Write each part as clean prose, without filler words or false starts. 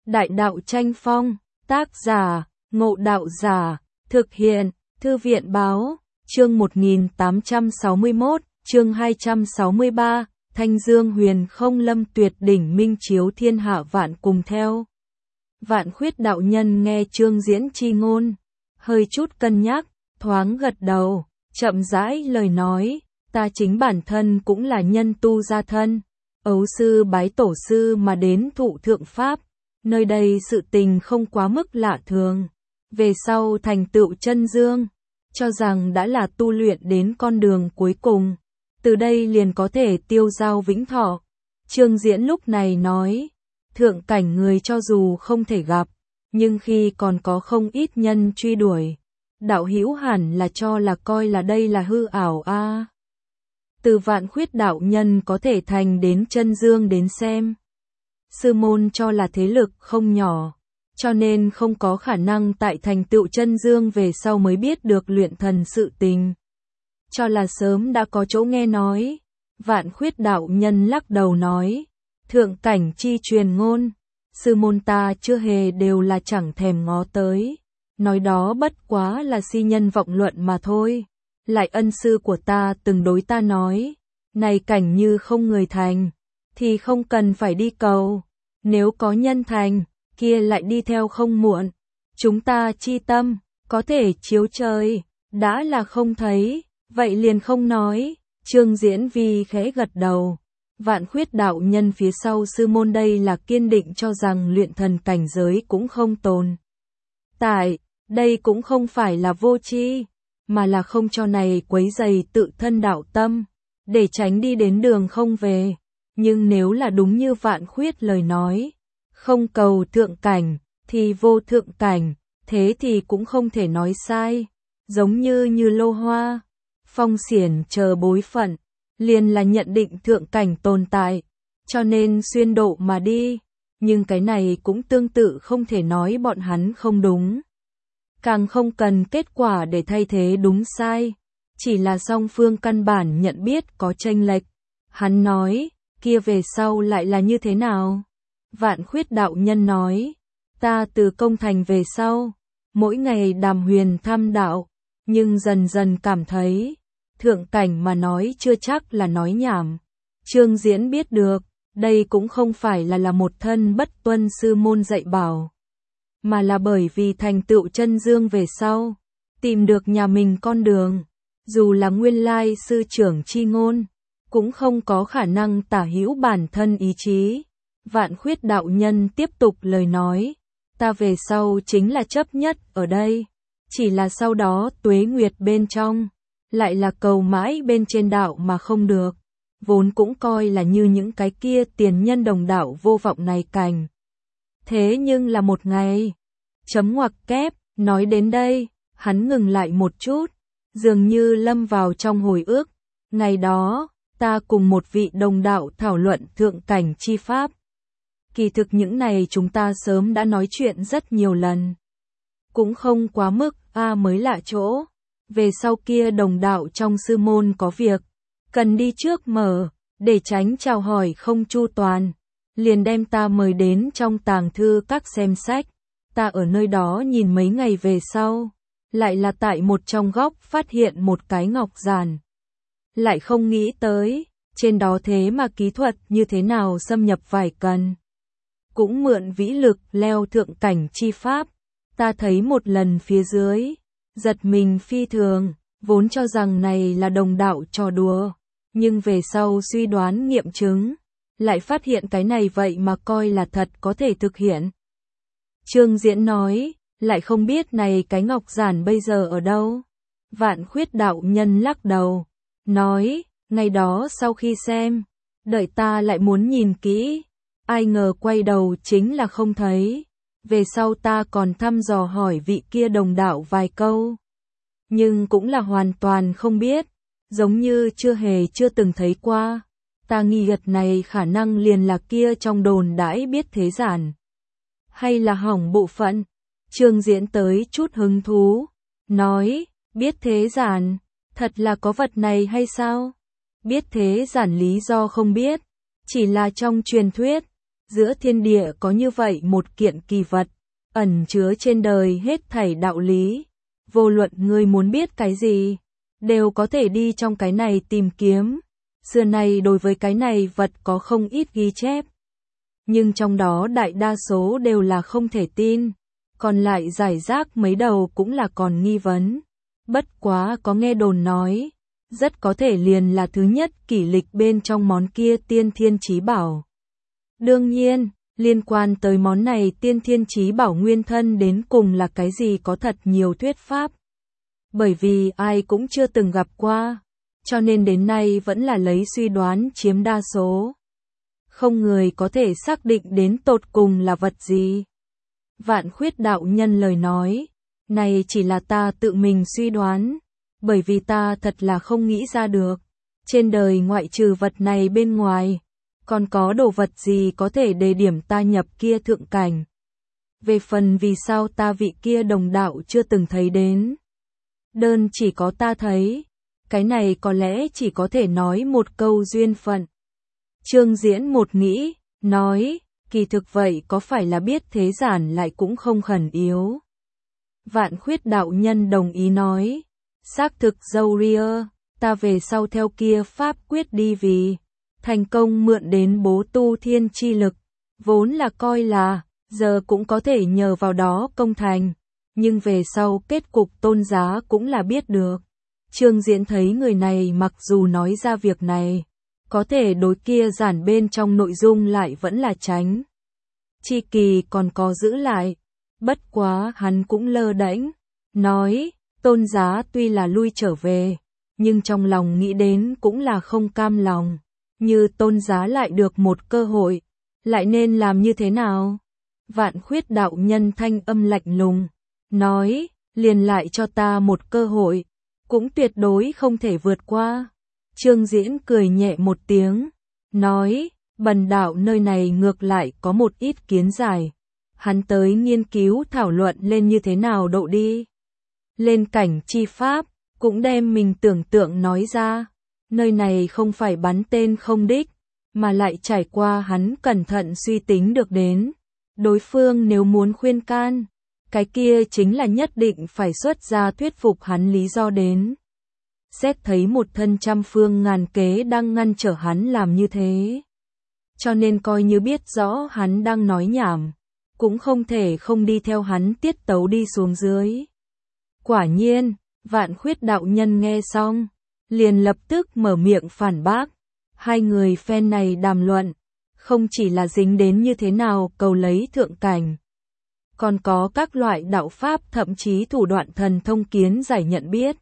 Đại đạo tranh phong, tác giả, Ngộ Đạo Giả, thực hiện, Thư viện báo, chương 1861, chương 263, Thanh Dương Huyền Không Lâm Tuyệt Đỉnh Minh Chiếu Thiên Hạ Vạn cùng theo. Vạn Khuyết đạo nhân nghe Trương Diễn chi ngôn, hơi chút cân nhắc, thoáng gật đầu, chậm rãi lời nói, ta chính bản thân cũng là nhân tu gia thân, ấu sư bái tổ sư mà đến thụ thượng pháp, nơi đây sự tình không quá mức lạ thường, về sau thành tựu chân dương, cho rằng đã là tu luyện đến con đường cuối cùng, từ đây liền có thể tiêu giao vĩnh thọ. Trương Diễn lúc này nói, thượng cảnh người cho dù không thể gặp, nhưng khi còn có không ít nhân truy đuổi, đạo hữu hẳn là cho là coi là đây là hư ảo a. Từ Vạn Khuyết đạo nhân có thể thành đến chân dương đến xem, sư môn cho là thế lực không nhỏ, cho nên không có khả năng tại thành tựu chân dương về sau mới biết được luyện thần sự tình. Cho là sớm đã có chỗ nghe nói. Vạn Khuyết đạo nhân lắc đầu nói, thượng cảnh chi truyền ngôn, sư môn ta chưa hề đều là chẳng thèm ngó tới, nói đó bất quá là si nhân vọng luận mà thôi. Lại ân sư của ta từng đối ta nói, này cảnh như không người thành, thì không cần phải đi cầu, nếu có nhân thành, kia lại đi theo không muộn. Chúng ta chi tâm, có thể chiếu trời, đã là không thấy, vậy liền không nói. Trương Diễn Vi khẽ gật đầu. Vạn Khuyết đạo nhân phía sau sư môn đây là kiên định cho rằng luyện thần cảnh giới cũng không tồn tại, đây cũng không phải là vô tri, mà là không cho này quấy rầy tự thân đạo tâm, để tránh đi đến đường không về. Nhưng nếu là đúng như Vạn Khuyết lời nói, không cầu thượng cảnh, thì vô thượng cảnh, thế thì cũng không thể nói sai. Giống như Lô Hoa, Phong Xiển chờ bối phận, liền là nhận định thượng cảnh tồn tại, cho nên xuyên độ mà đi. Nhưng cái này cũng tương tự không thể nói bọn hắn không đúng. Càng không cần kết quả để thay thế đúng sai, chỉ là song phương căn bản nhận biết có chênh lệch. Hắn nói, kia về sau lại là như thế nào? Vạn Khuyết đạo nhân nói, ta từ công thành về sau, mỗi ngày đàm huyền tham đạo, nhưng dần dần cảm thấy, thượng cảnh mà nói chưa chắc là nói nhảm. Trương Diễn biết được, đây cũng không phải là một thân bất tuân sư môn dạy bảo, mà là bởi vì thành tựu chân dương về sau, tìm được nhà mình con đường, dù là nguyên lai sư trưởng chi ngôn, cũng không có khả năng tả hữu bản thân ý chí. Vạn Khuyết đạo nhân tiếp tục lời nói, ta về sau chính là chấp nhất ở đây, chỉ là sau đó tuế nguyệt bên trong, lại là cầu mãi bên trên đạo mà không được, vốn cũng coi là như những cái kia tiền nhân đồng đạo vô vọng này cảnh. Thế nhưng là một ngày, chấm ngoặc kép, nói đến đây, hắn ngừng lại một chút, dường như lâm vào trong hồi ức. Ngày đó, ta cùng một vị đồng đạo thảo luận thượng cảnh chi pháp. Kỳ thực những này chúng ta sớm đã nói chuyện rất nhiều lần. Cũng không quá mức, mới lạ chỗ. Về sau kia đồng đạo trong sư môn có việc, cần đi trước mở, để tránh chào hỏi không chu toàn. Liền đem ta mời đến trong tàng thư các xem sách. Ta ở nơi đó nhìn mấy ngày về sau, lại là tại một trong góc phát hiện một cái ngọc giản. Lại không nghĩ tới, trên đó thế mà kỹ thuật như thế nào xâm nhập vài cần. Cũng mượn vĩ lực leo thượng cảnh chi pháp, ta thấy một lần phía dưới, giật mình phi thường, vốn cho rằng này là đồng đạo trò đùa, nhưng về sau suy đoán nghiệm chứng, lại phát hiện cái này vậy mà coi là thật có thể thực hiện. Trương Diễn nói, lại không biết này cái ngọc giản bây giờ ở đâu. Vạn Khuyết đạo nhân lắc đầu, nói, ngày đó sau khi xem, đợi ta lại muốn nhìn kỹ, ai ngờ quay đầu chính là không thấy. Về sau ta còn thăm dò hỏi vị kia đồng đạo vài câu, nhưng cũng là hoàn toàn không biết, giống như chưa từng thấy qua. Ta nghi gật này khả năng liền là kia trong đồn đãi biết thế giản, hay là hỏng bộ phận. Trương Diễn tới chút hứng thú, nói, biết thế giản, thật là có vật này hay sao? Biết thế giản lý do không biết, chỉ là trong truyền thuyết, giữa thiên địa có như vậy một kiện kỳ vật, ẩn chứa trên đời hết thảy đạo lý. Vô luận ngươi muốn biết cái gì, đều có thể đi trong cái này tìm kiếm. Xưa nay đối với cái này vật có không ít ghi chép, nhưng trong đó đại đa số đều là không thể tin, còn lại giải rác mấy đầu cũng là còn nghi vấn. Bất quá có nghe đồn nói, rất có thể liền là thứ nhất kỷ lịch bên trong món kia tiên thiên chí bảo. Đương nhiên, liên quan tới món này tiên thiên chí bảo nguyên thân đến cùng là cái gì có thật nhiều thuyết pháp. Bởi vì ai cũng chưa từng gặp qua, cho nên đến nay vẫn là lấy suy đoán chiếm đa số. Không người có thể xác định đến tột cùng là vật gì. Vạn Khuyết đạo nhân lời nói, này chỉ là ta tự mình suy đoán, bởi vì ta thật là không nghĩ ra được. Trên đời ngoại trừ vật này bên ngoài, còn có đồ vật gì có thể đề điểm ta nhập kia thượng cảnh. Về phần vì sao ta vị kia đồng đạo chưa từng thấy đến, đơn chỉ có ta thấy, cái này có lẽ chỉ có thể nói một câu duyên phận. Trương Diễn một nghĩ, nói, kỳ thực vậy có phải là biết thế giản lại cũng không khẩn yếu. Vạn Khuyết đạo nhân đồng ý nói, xác thực dâu ria, ta về sau theo kia pháp quyết đi vì thành công mượn đến bố tu thiên chi lực, vốn là coi là, giờ cũng có thể nhờ vào đó công thành, nhưng về sau kết cục Tôn Giá cũng là biết được. Trương Diễn thấy người này mặc dù nói ra việc này, có thể đối kia giản bên trong nội dung lại vẫn là tránh. Chi kỳ còn có giữ lại, bất quá hắn cũng lơ đễnh, nói, Tôn Giá tuy là lui trở về, nhưng trong lòng nghĩ đến cũng là không cam lòng, như Tôn Giá lại được một cơ hội, lại nên làm như thế nào? Vạn Khuyết đạo nhân thanh âm lạnh lùng, nói, liền lại cho ta một cơ hội, cũng tuyệt đối không thể vượt qua. Trương Diễn cười nhẹ một tiếng, nói, bần đạo nơi này ngược lại có một ít kiến giải. Hắn tới nghiên cứu thảo luận lên như thế nào độ đi. Lên cảnh chi pháp, cũng đem mình tưởng tượng nói ra. Nơi này không phải bắn tên không đích, mà lại trải qua hắn cẩn thận suy tính được đến. Đối phương nếu muốn khuyên can, cái kia chính là nhất định phải xuất ra thuyết phục hắn lý do đến. Xét thấy một thân trăm phương ngàn kế đang ngăn trở hắn làm như thế. Cho nên coi như biết rõ hắn đang nói nhảm, cũng không thể không đi theo hắn tiết tấu đi xuống dưới. Quả nhiên, Vạn Khuyết đạo nhân nghe xong, liền lập tức mở miệng phản bác. Hai người phen này đàm luận, không chỉ là dính đến như thế nào cầu lấy thượng cảnh, còn có các loại đạo pháp thậm chí thủ đoạn thần thông kiến giải nhận biết.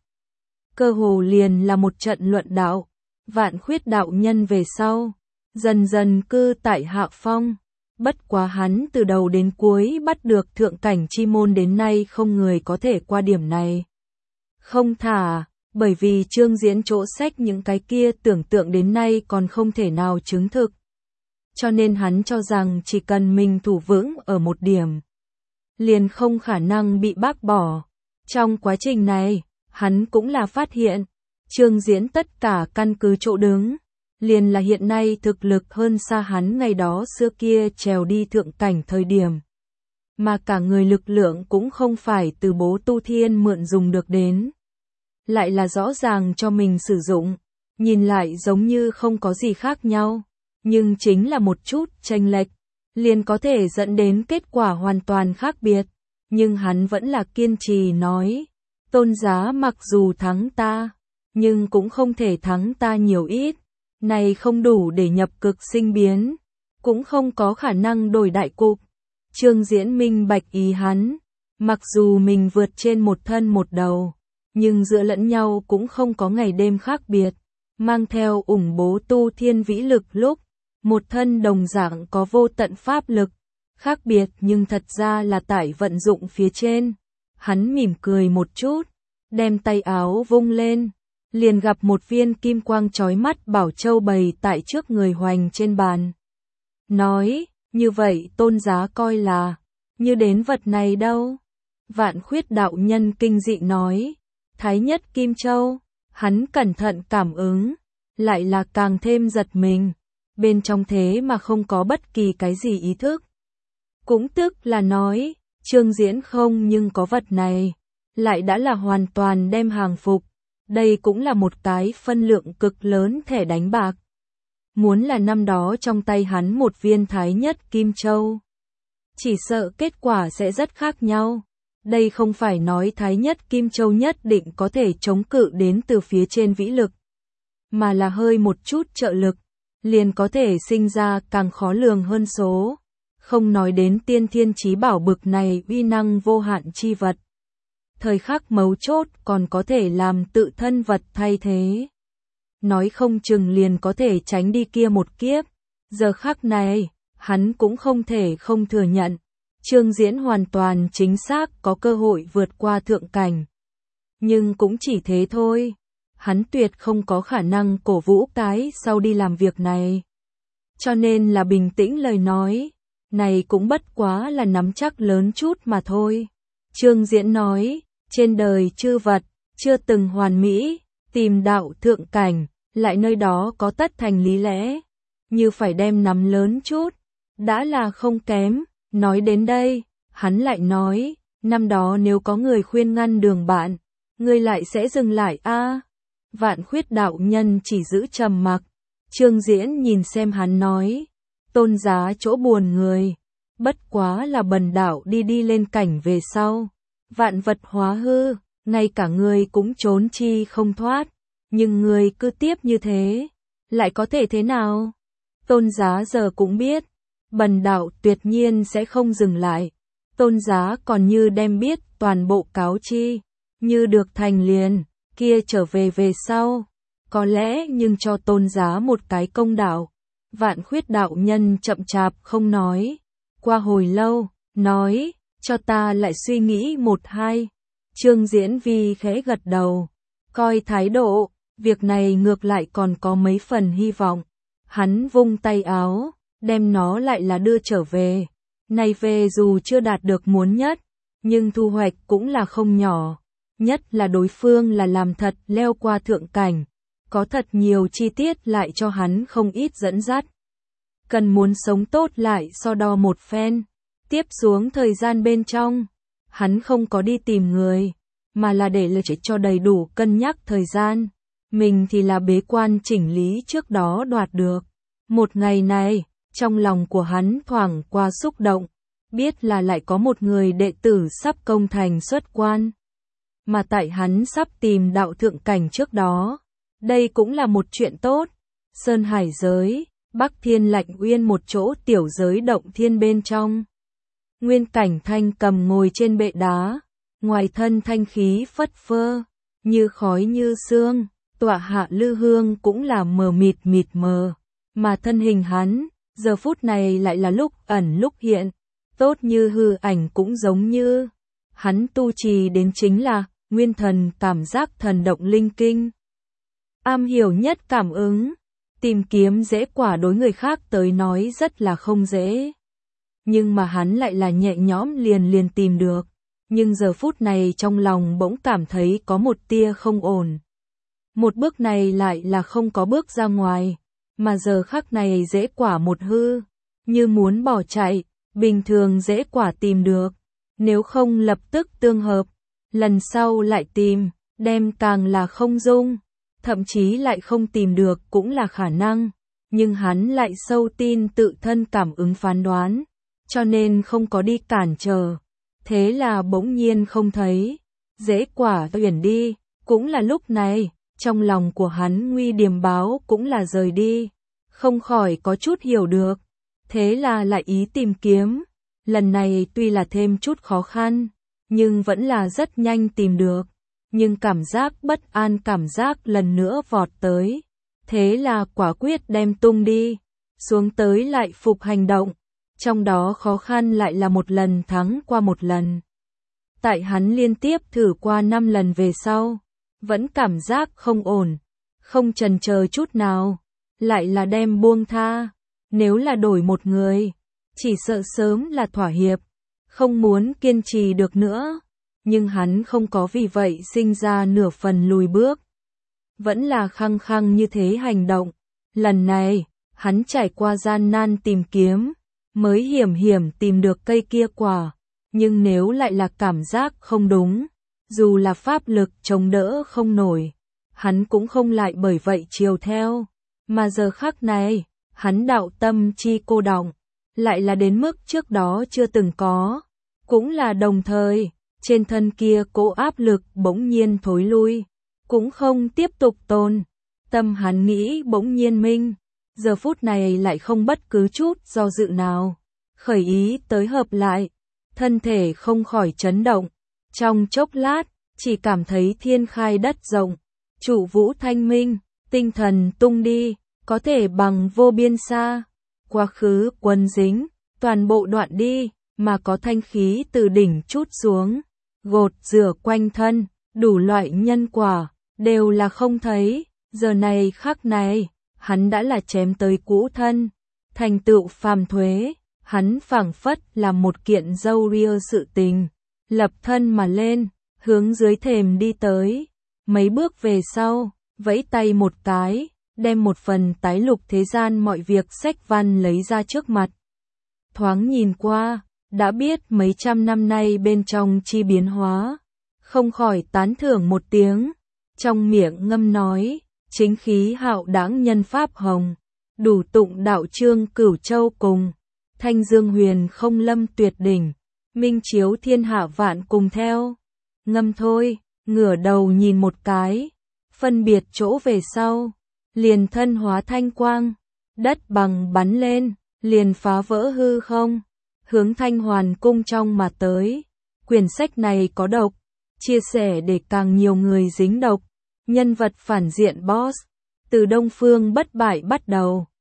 Cơ hồ liền là một trận luận đạo. Vạn Khuyết đạo nhân về sau, dần dần cư tại hạ phong. Bất quá hắn từ đầu đến cuối bắt được thượng cảnh chi môn đến nay không người có thể qua điểm này. Không thả, bởi vì Trương Diễn chỗ sách những cái kia tưởng tượng đến nay còn không thể nào chứng thực. Cho nên hắn cho rằng chỉ cần mình thủ vững ở một điểm, liền không khả năng bị bác bỏ. Trong quá trình này, hắn cũng là phát hiện, Trương Diễn tất cả căn cứ chỗ đứng, liền là hiện nay thực lực hơn xa hắn ngày đó xưa kia trèo đi thượng cảnh thời điểm. Mà cả người lực lượng cũng không phải từ bố tu thiên mượn dùng được đến. Lại là rõ ràng cho mình sử dụng, nhìn lại giống như không có gì khác nhau, nhưng chính là một chút chênh lệch, liền có thể dẫn đến kết quả hoàn toàn khác biệt. Nhưng hắn vẫn là kiên trì nói, Tôn Giá mặc dù thắng ta, nhưng cũng không thể thắng ta nhiều ít, này không đủ để nhập cực sinh biến, cũng không có khả năng đổi đại cục. Trương Diễn minh bạch ý hắn, mặc dù mình vượt trên một thân một đầu, nhưng giữa lẫn nhau cũng không có ngày đêm khác biệt, mang theo ủng bố tu thiên vĩ lực lúc, một thân đồng dạng có vô tận pháp lực, khác biệt nhưng thật ra là tại vận dụng phía trên. Hắn mỉm cười một chút, đem tay áo vung lên, liền gặp một viên kim quang chói mắt bảo châu bày tại trước người hoành trên bàn. Nói, như vậy Tôn Giá coi là, như đến vật này đâu? Vạn Khuyết đạo nhân kinh dị nói, Thái Nhất Kim Châu. Hắn cẩn thận cảm ứng, lại là càng thêm giật mình, bên trong thế mà không có bất kỳ cái gì ý thức. Cũng tức là nói, Trương Diễn không nhưng có vật này, lại đã là hoàn toàn đem hàng phục. Đây cũng là một cái phân lượng cực lớn thẻ đánh bạc. Muốn là năm đó trong tay hắn một viên Thái Nhất Kim Châu, chỉ sợ kết quả sẽ rất khác nhau. Đây không phải nói Thái Nhất Kim Châu nhất định có thể chống cự đến từ phía trên vĩ lực, mà là hơi một chút trợ lực, liền có thể sinh ra càng khó lường hơn số. Không nói đến tiên thiên chí bảo bực này uy năng vô hạn chi vật. Thời khắc mấu chốt còn có thể làm tự thân vật thay thế. Nói không chừng liền có thể tránh đi kia một kiếp. Giờ khắc này, hắn cũng không thể không thừa nhận. Trương Diễn hoàn toàn chính xác có cơ hội vượt qua thượng cảnh. Nhưng cũng chỉ thế thôi. Hắn tuyệt không có khả năng cổ vũ cái sau đi làm việc này. Cho nên là bình tĩnh lời nói. Này cũng bất quá là nắm chắc lớn chút mà thôi. Trương Diễn nói, trên đời chư vật, chưa từng hoàn mỹ, tìm đạo thượng cảnh, lại nơi đó có tất thành lý lẽ. Như phải đem nắm lớn chút, đã là không kém. Nói đến đây, hắn lại nói, năm đó nếu có người khuyên ngăn đường bạn, ngươi lại sẽ dừng lại a. Vạn Khuyết đạo nhân chỉ giữ trầm mặc. Trương Diễn nhìn xem hắn nói, tôn giá chỗ buồn người, bất quá là bần đạo đi lên cảnh về sau, vạn vật hóa hư, ngay cả ngươi cũng trốn chi không thoát, nhưng ngươi cứ tiếp như thế, lại có thể thế nào? Tôn giá giờ cũng biết, bần đạo tuyệt nhiên sẽ không dừng lại, tôn giá còn như đem biết toàn bộ cáo chi, như được thành liền, kia trở về sau, có lẽ nhưng cho tôn giá một cái công đạo. Vạn Khuyết đạo nhân chậm chạp không nói, qua hồi lâu, nói, cho ta lại suy nghĩ một hai. Trương Diễn Vi khẽ gật đầu, coi thái độ, việc này ngược lại còn có mấy phần hy vọng. Hắn vung tay áo, đem nó lại là đưa trở về. Này về dù chưa đạt được muốn nhất, nhưng thu hoạch cũng là không nhỏ. Nhất là đối phương là làm thật leo qua thượng cảnh. Có thật nhiều chi tiết lại cho hắn không ít dẫn dắt. Cần muốn sống tốt lại so đo một phen. Tiếp xuống thời gian bên trong, hắn không có đi tìm người, mà là để lựa cho đầy đủ cân nhắc thời gian. Mình thì là bế quan chỉnh lý trước đó đoạt được. Một ngày này, trong lòng của hắn thoảng qua xúc động, biết là lại có một người đệ tử sắp công thành xuất quan. Mà tại hắn sắp tìm đạo thượng cảnh trước đó. Đây cũng là một chuyện tốt. Sơn Hải giới, Bắc Thiên Lạnh Uyên một chỗ tiểu giới động thiên bên trong. Nguyên Cảnh Thanh cầm ngồi trên bệ đá, ngoài thân thanh khí phất phơ, như khói như sương, tọa hạ lư hương cũng là mờ mịt mờ, mà thân hình hắn, giờ phút này lại là lúc ẩn lúc hiện, tốt như hư ảnh cũng giống như. Hắn tu trì đến chính là nguyên thần cảm giác thần động linh kinh. Am hiểu nhất cảm ứng, tìm kiếm dễ quả đối người khác tới nói rất là không dễ. Nhưng mà hắn lại là nhẹ nhõm liền tìm được. Nhưng giờ phút này trong lòng bỗng cảm thấy có một tia không ổn. Một bước này lại là không có bước ra ngoài, mà giờ khắc này dễ quả một hư, như muốn bỏ chạy, bình thường dễ quả tìm được. Nếu không lập tức tương hợp, lần sau lại tìm, đem càng là không dung. Thậm chí lại không tìm được cũng là khả năng, nhưng hắn lại sâu tin tự thân cảm ứng phán đoán, cho nên không có đi cản trở. Thế là bỗng nhiên không thấy, dễ quả tuyển đi, cũng là lúc này, trong lòng của hắn nguy điềm báo cũng là rời đi, không khỏi có chút hiểu được. Thế là lại ý tìm kiếm, lần này tuy là thêm chút khó khăn, nhưng vẫn là rất nhanh tìm được. Nhưng cảm giác bất an cảm giác lần nữa vọt tới. Thế là quả quyết đem tung đi. Xuống tới lại phục hành động. Trong đó khó khăn lại là một lần thắng qua một lần. Tại hắn liên tiếp thử qua 5 lần về sau. Vẫn cảm giác không ổn. Không chần chờ chút nào. Lại là đem buông tha. Nếu là đổi một người. Chỉ sợ sớm là thỏa hiệp. Không muốn kiên trì được nữa. Nhưng hắn không có vì vậy sinh ra nửa phần lùi bước. Vẫn là khăng khăng như thế hành động. Lần này, hắn trải qua gian nan tìm kiếm, mới hiểm hiểm tìm được cây kia quả, nhưng nếu lại là cảm giác không đúng, dù là pháp lực chống đỡ không nổi, hắn cũng không lại bởi vậy chiều theo, mà giờ khắc này, hắn đạo tâm chi cô đọng, lại là đến mức trước đó chưa từng có, cũng là đồng thời, trên thân kia cỗ áp lực bỗng nhiên thối lui, cũng không tiếp tục tồn, tâm hắn nghĩ bỗng nhiên minh, giờ phút này lại không bất cứ chút do dự nào, khởi ý tới hợp lại, thân thể không khỏi chấn động, trong chốc lát, chỉ cảm thấy thiên khai đất rộng, trụ vũ thanh minh, tinh thần tung đi, có thể bằng vô biên xa, quá khứ quấn dính, toàn bộ đoạn đi, mà có thanh khí từ đỉnh chút xuống, gột rửa quanh thân, đủ loại nhân quả, đều là không thấy, giờ này khắc này, hắn đã là chém tới cũ thân, thành tựu phàm thuế, hắn phảng phất là một kiện dâu ria sự tình, lập thân mà lên, hướng dưới thềm đi tới, mấy bước về sau, vẫy tay một cái, đem một phần tái lục thế gian mọi việc sách văn lấy ra trước mặt. Thoáng nhìn qua, đã biết mấy trăm năm nay bên trong chi biến hóa, không khỏi tán thưởng một tiếng, trong miệng ngâm nói, chính khí hạo đãng nhân pháp hồng, đủ tụng đạo chương cửu châu cùng, thanh dương huyền không lâm tuyệt đỉnh, minh chiếu thiên hạ vạn cùng theo. Ngâm thôi, ngửa đầu nhìn một cái, phân biệt chỗ về sau, liền thân hóa thanh quang, đất bằng bắn lên, liền phá vỡ hư không, hướng Thanh Hoàn cung trong mà tới. Quyển sách này có độc, chia sẻ để càng nhiều người dính độc, nhân vật phản diện boss, từ Đông Phương bất bại bắt đầu.